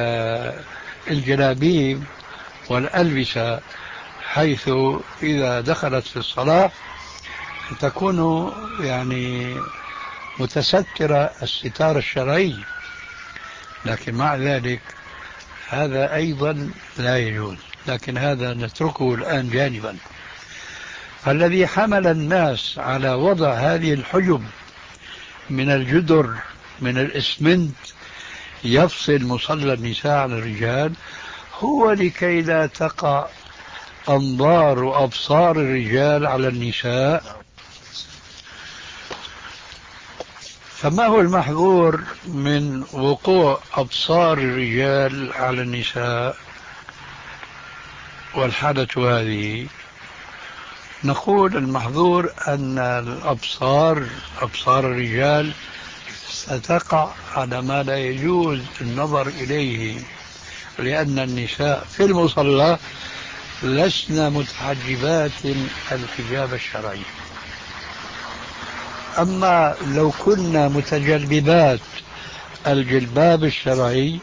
الجلابيب والألبسة حيث إذا دخلت في الصلاة تكون يعني متسترة الستار الشرعي، لكن مع ذلك هذا أيضا لا يجوز. لكن هذا نتركه الآن جانبا. فالذي حمل الناس على وضع هذه الحجب من الجدر من الإسمنت يفصل مصلى النساء عن الرجال هو لكي لا تقع أنظار وأبصار الرجال على النساء. فما هو المحظور من وقوع أبصار الرجال على النساء والحالة هذه؟ نقول المحظور أن الأبصار أبصار الرجال ستقع على ما لا يجوز النظر إليه، لأن النساء في المصلى لسنا متحجبات الحجاب الشرعي. أما لو كنا متجلبات الجلباب الشرعي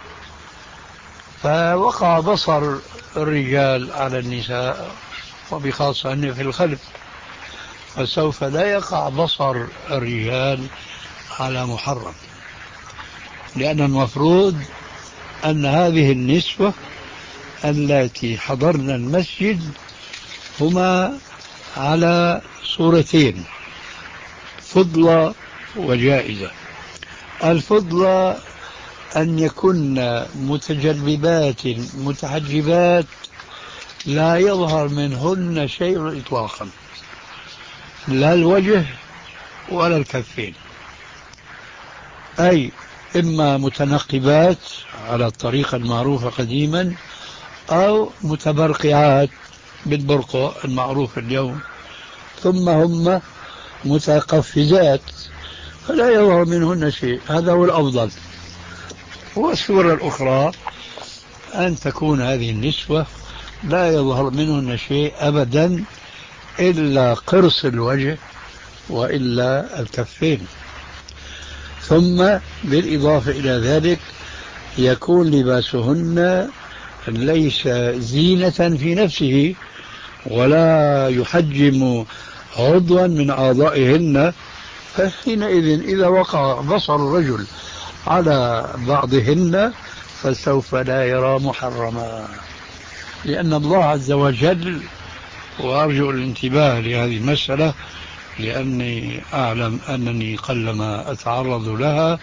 فوقع بصر الرجال على النساء، وبخاصة أن في الخلف، فسوف لا يقع بصر الرجال على محرم، لأن المفروض أن هذه النسوة التي حضرن المسجد هما على صورتين: فضلة وجائزة. الفضلة أن يكن متجلبات متحجبات لا يظهر منهن شيء إطلاقا، لا الوجه ولا الكفين، أي إما متنقبات على الطريقة المعروفة قديما أو متبرقعات بالبرقع المعروف اليوم، ثم هم متقفزات فلا يظهر منهن شيء. هذا هو الأفضل. والصورة الأخرى أن تكون هذه النسوة لا يظهر منهن شيء أبدا إلا قرص الوجه وإلا الكفين. ثم بالإضافة إلى ذلك يكون لباسهن ليس زينة في نفسه ولا يحجم عضوا من أعضائهن، فحينئذ إذا وقع بصر الرجل على بعضهن فسوف لا يرى محرما، لأن الله عز وجل، وأرجو الانتباه لهذه المسألة لأني أعلم أنني قلما أتعرض لها،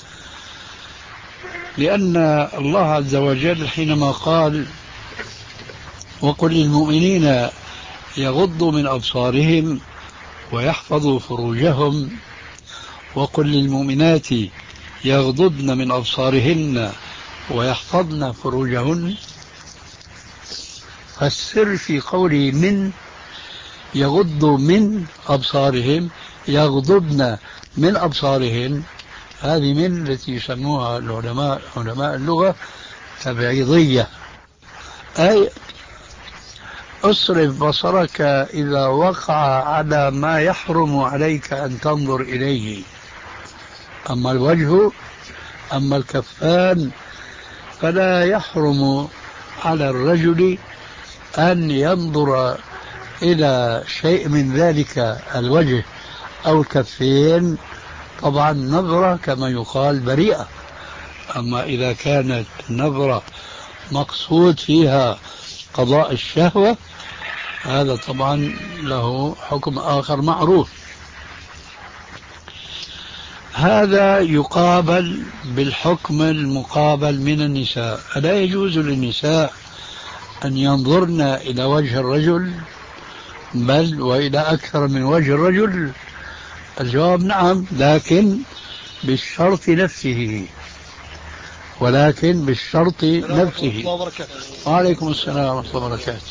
لأن الله عز وجل حينما قال: وقل للمؤمنين يغضوا من أبصارهم ويحفظوا فروجهم، وقل للمؤمنات يغضضن من أبصارهن ويحفظن فروجهن، فالسر في قوله من يغضوا من أبصارهم يغضضن من أبصارهن، هذه من التي يسموها العلماء علماء اللغة تبعيضية، أي اصرف بصرك إذا وقع على ما يحرم عليك أن تنظر إليه. أما الوجه أما الكفان فلا يحرم على الرجل أن ينظر إلى شيء من ذلك الوجه أو الكفين، طبعا نظرة كما يقال بريئة. أما إذا كانت نظرة مقصود فيها قضاء الشهوة هذا طبعا له حكم آخر معروف. هذا يقابل بالحكم المقابل من النساء. ألا يجوز للنساء أن ينظرن إلى وجه الرجل بل وإلى أكثر من وجه الرجل؟ الجواب نعم، لكن بالشرط نفسه، ولكن بالشرط نفسه. وعليكم السلام ورحمة الله وبركاته.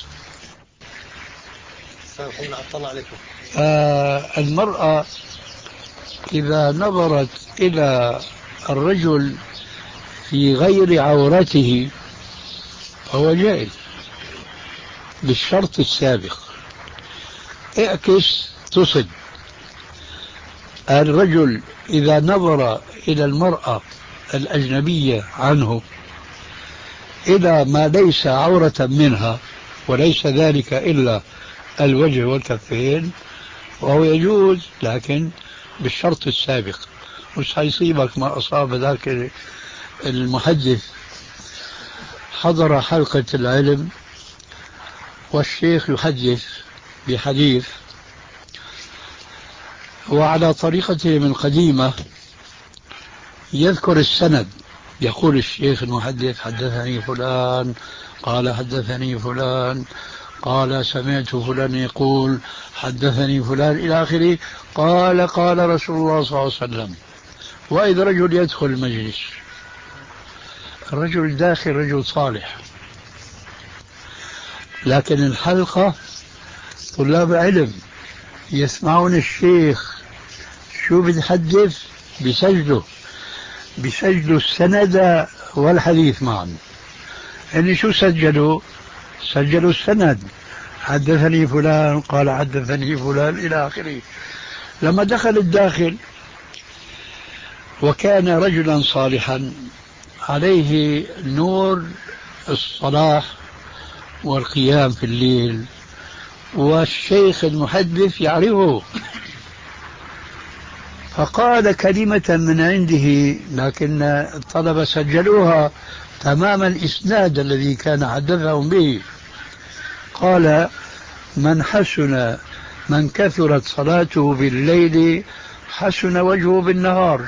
آه المرأة إذا نظرت إلى الرجل في غير عورته فهو جائز بالشرط السابق. اعكس تصد. الرجل إذا نظر إلى المرأة الأجنبية عنه إلى ما ليس عورة منها وليس ذلك إلا الوجه والكفين وهو يجوز، لكن بالشرط السابق. مش هيصيبك ما أصاب ذاك المحدث حضر حلقة العلم والشيخ يحدث بحديث وعلى طريقتهم القديمة يذكر السند، يقول الشيخ المحدث: حدثني فلان قال حدثني فلان قال سمعت فلان يقول حدثني فلان إلى آخره، قال قال رسول الله صلى الله عليه وسلم. وإذا رجل يدخل المجلس، الرجل داخل رجل صالح، لكن الحلقة طلاب علم يسمعون الشيخ شو بيتحدث، بيسجلوا بيسجلوا السند والحديث معا. يعني شو سجلوا؟ سجلوا السند: حدثني فلان قال حدثني فلان إلى آخره. لما دخل الداخل وكان رجلا صالحا عليه نور الصلاح والقيام في الليل والشيخ المحدث يعرفه، فقال كلمة من عنده، لكن الطلبة سجلوها تمام الإسناد الذي كان حدثهم به. قال: من حسن من كثرت صلاته بالليل حسن وجهه بالنهار.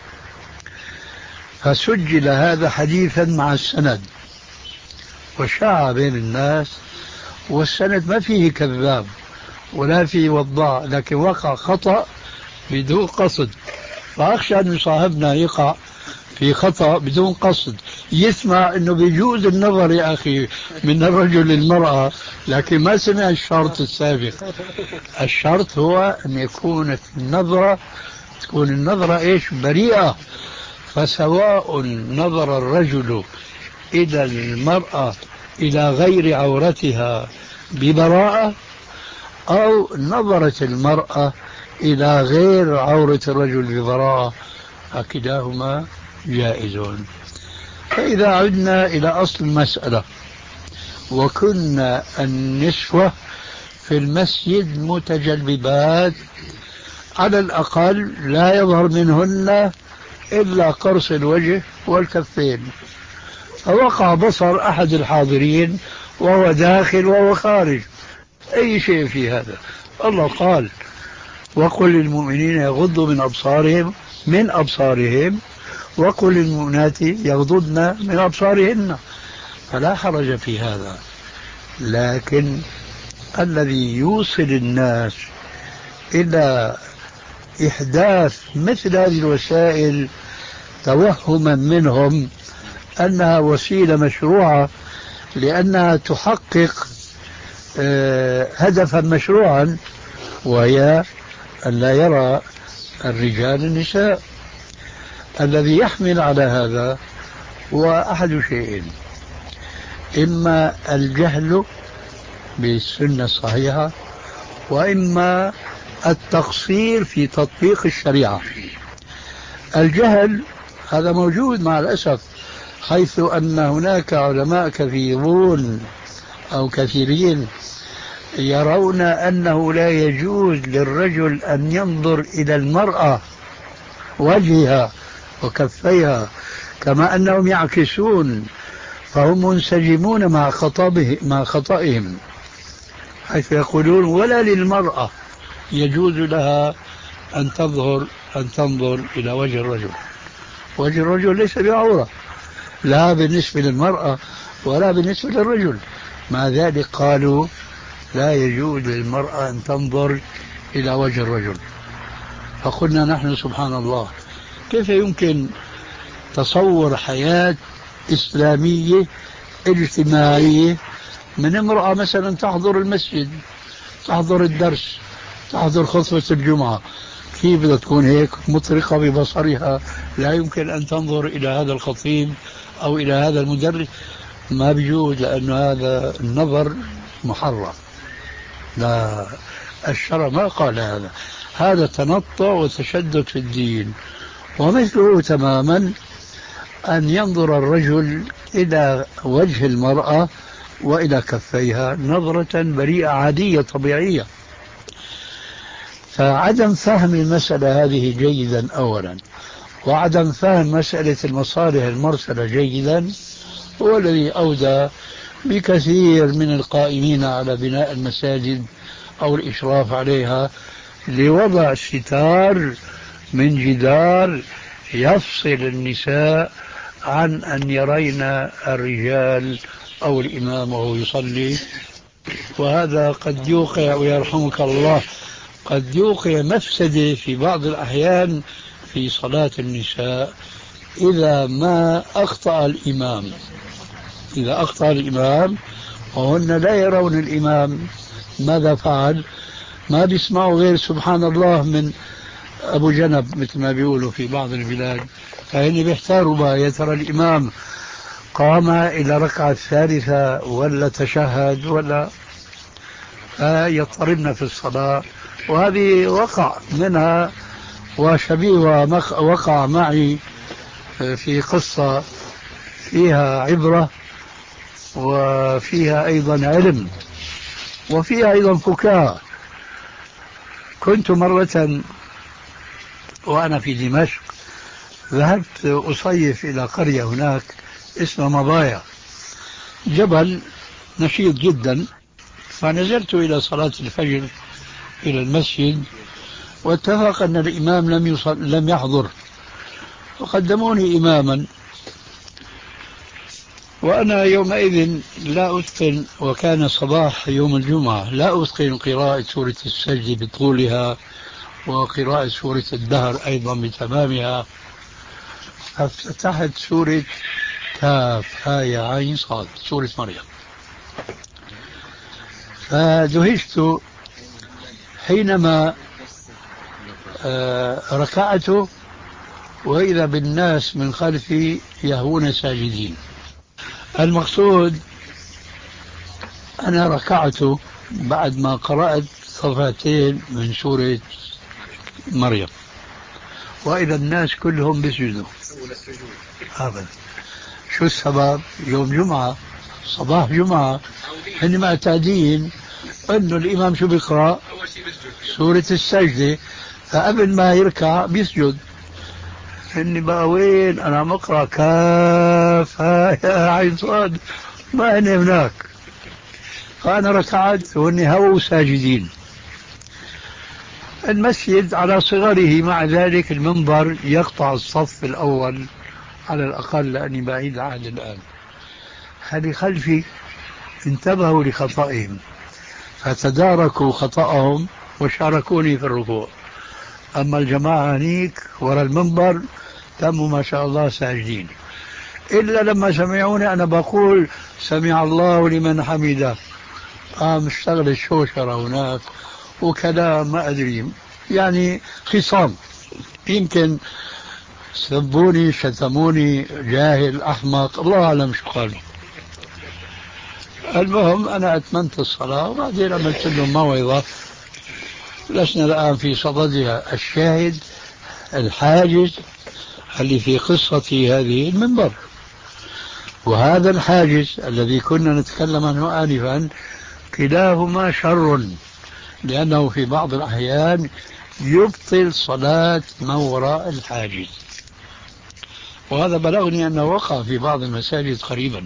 فسجل هذا حديثا مع السند وشاع بين الناس، والسند ما فيه كذاب ولا فيه وضاع، لكن وقع خطأ بدون قصد. فأخشى أن صاحبنا يقع في خطأ بدون قصد، يسمع أنه بيجوز النظر يا أخي من الرجل للمرأة، لكن ما سمع الشرط السابق. الشرط هو أن يكون النظرة تكون النظرة إيش؟ بريئة. فسواء نظر الرجل إلى المرأة إلى غير عورتها ببراءة، أو نظرت المرأة إلى غير عورة الرجل ببراءة، فكلاهما جائز. فإذا عدنا إلى أصل المسألة، وكنا النسوة في المسجد متجلبات، على الأقل لا يظهر منهن إلا قرص الوجه والكفين، فوقع بصر أحد الحاضرين وهو داخل وهو خارج، أي شيء في هذا. الله قال: وقل للمؤمنين يغضوا من أبصارهم من أبصارهم وقل للمؤمنات يغضضن من أبصارهن، فلا حرج في هذا. لكن الذي يوصل الناس إلى إحداث مثل هذه الوسائل توهما منهم أنها وسيلة مشروعة لأنها تحقق هدفا مشروعا، وهي أن لا يرى الرجال النساء. الذي يحمل على هذا هو أحد شيئين: إما الجهل بالسنة الصحيحة، وإما التقصير في تطبيق الشريعة. الجهل هذا موجود مع الأسف، حيث أن هناك علماء كثيرون أو كثيرين يرون أنه لا يجوز للرجل أن ينظر إلى المرأة وجهها وكفيها، كما أنهم يعكسون، فهم منسجمون مع خطابه مع خطئهم، حيث يقولون: ولا للمرأة يجوز لها أن تظهر أن تنظر إلى وجه الرجل. وجه الرجل ليس بعورة، لا بالنسبة للمرأة ولا بالنسبة للرجل. مع ذلك قالوا: لا يجوز للمرأة أن تنظر إلى وجه الرجل. فقلنا نحن: سبحان الله، كيف يمكن تصور حياة إسلامية اجتماعية من امرأة مثلا تحضر المسجد، تحضر الدرس، تحضر خطبة الجمعة، كيف بدها تكون هيك مطرقة ببصرها، لا يمكن أن تنظر إلى هذا الخطيب أو إلى هذا المدرس؟ ما بيجوز، لأن هذا النظر محرم. لا، الشرع ما قال هذا، هذا تنطع وتشدد في الدين. ومثله تماما أن ينظر الرجل إلى وجه المرأة وإلى كفيها نظرة بريئة عادية طبيعية. فعدم فهم المسألة هذه جيدا أولا، وعدم فهم مسألة المصالح المرسلة جيدا، هو الذي أودى بكثير من القائمين على بناء المساجد أو الإشراف عليها لوضع ستار من جدار يفصل النساء عن أن يرين الرجال أو الإمام وهو يصلي. وهذا قد يوقع، ويرحمك الله، قد يوقع مفسدة في بعض الأحيان في صلاة النساء إذا ما أخطأ الإمام. إذا أخطأ الإمام وهن لا يرون الإمام ماذا فعل، ما بيسمعوا غير سبحان الله من أبو جنب مثل ما بيقولوا في بعض البلاد، فهن بيحتاروا بقى يا ترى الإمام قام إلى ركعة الثالثة ولا تشهد ولا، فيضطربن في الصلاة. وهذه وقع منها وشبيه وقع معي في قصة فيها عبرة وفيها أيضا علم. وفيها أيضا فكاهة. كنت مرة وأنا في دمشق ذهبت أصيف إلى قرية هناك اسمها مضايا، جبل نشيط جدا، فنزلت إلى صلاة الفجر إلى المسجد، واتفق أن الإمام لم يصل لم يحضر، وقدموني إماما، وأنا يومئذ لا أتقن، وكان صباح يوم الجمعة، لا أتقن قراءة سورة السجد بطولها وقراءة سورة الدهر أيضا بتمامها، ففتحت سورة كاف هاء عين صاد، سورة مريم، فدهشت حينما ركعت وإذا بالناس من خلفي يهوون ساجدين. المقصود أنا ركعت بعد ما قرأت صفحتين من سورة مريم، وإذا الناس كلهم بيسجدوا. أبدا. شو السبب؟ يوم جمعة، صباح جمعة، هن معتادين أنه الإمام شو بيقرأ؟ سورة السجدة، فقبل ما يركع بيسجد. هن بقى وين أنا مقرأ كاف هاء عين صاد، ما هن هناك، فأنا ركعت وهن هو ساجدين. المسجد على صغره، مع ذلك المنبر يقطع الصف الأول على الأقل، لأني بعيد العهد الآن. هذه خلفي انتبهوا لخطئهم فتداركوا خطأهم وشاركوني في الركوع. أما الجماعة هنيك وراء المنبر تموا ما شاء الله ساجدين، إلا لما سمعوني أنا بقول سمع الله لمن حمده، قام اشتغل الشوشرة هناك وكلام ما أدري، يعني خصام، يمكن سبوني شتموني جاهل أحمق، الله أعلم شو قالوا. المهم أنا أتممت الصلاة وبعدين عملت لهم موعظة، لسنا الآن في صددها. الشاهد الحاجز اللي في قصة هذه المنبر، وهذا الحاجز الذي كنا نتكلم عنه آنفا، كلاهما شر، لأنه في بعض الأحيان يبطل صلاة من وراء الحاجز، وهذا بلغني أنه وقع في بعض المساجد قريبا.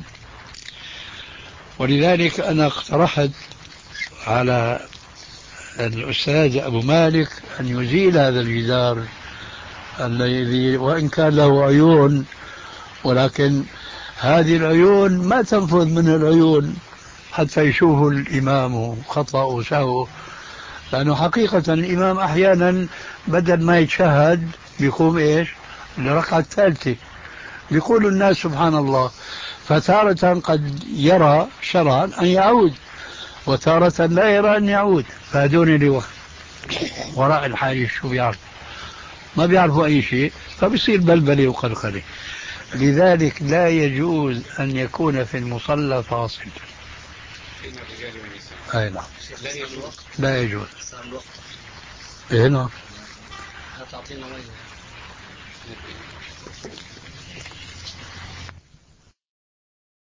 ولذلك أنا اقترحت على الأستاذ أبو مالك أن يزيل هذا الجدار الذي وإن كان له عيون، ولكن هذه العيون ما تنفذ من العيون حتى يشوفوا الإمام خطأ وسهو، لأنه حقيقة الإمام أحيانا بدل ما يتشهد بيقوم إيش لركعة الثالثة، بيقول الناس سبحان الله، فتارة قد يرى شرعا أن يعود وتارة لا يرى أن يعود، فهدون اللي وراء الحاجز شو بيعرف؟ ما بيعرفوا أي شيء، فبيصير بلبلة وقلقلة. لذلك لا يجوز أن يكون في المصلى فاصل. أي نعم، لا يجوز. إيه نعم.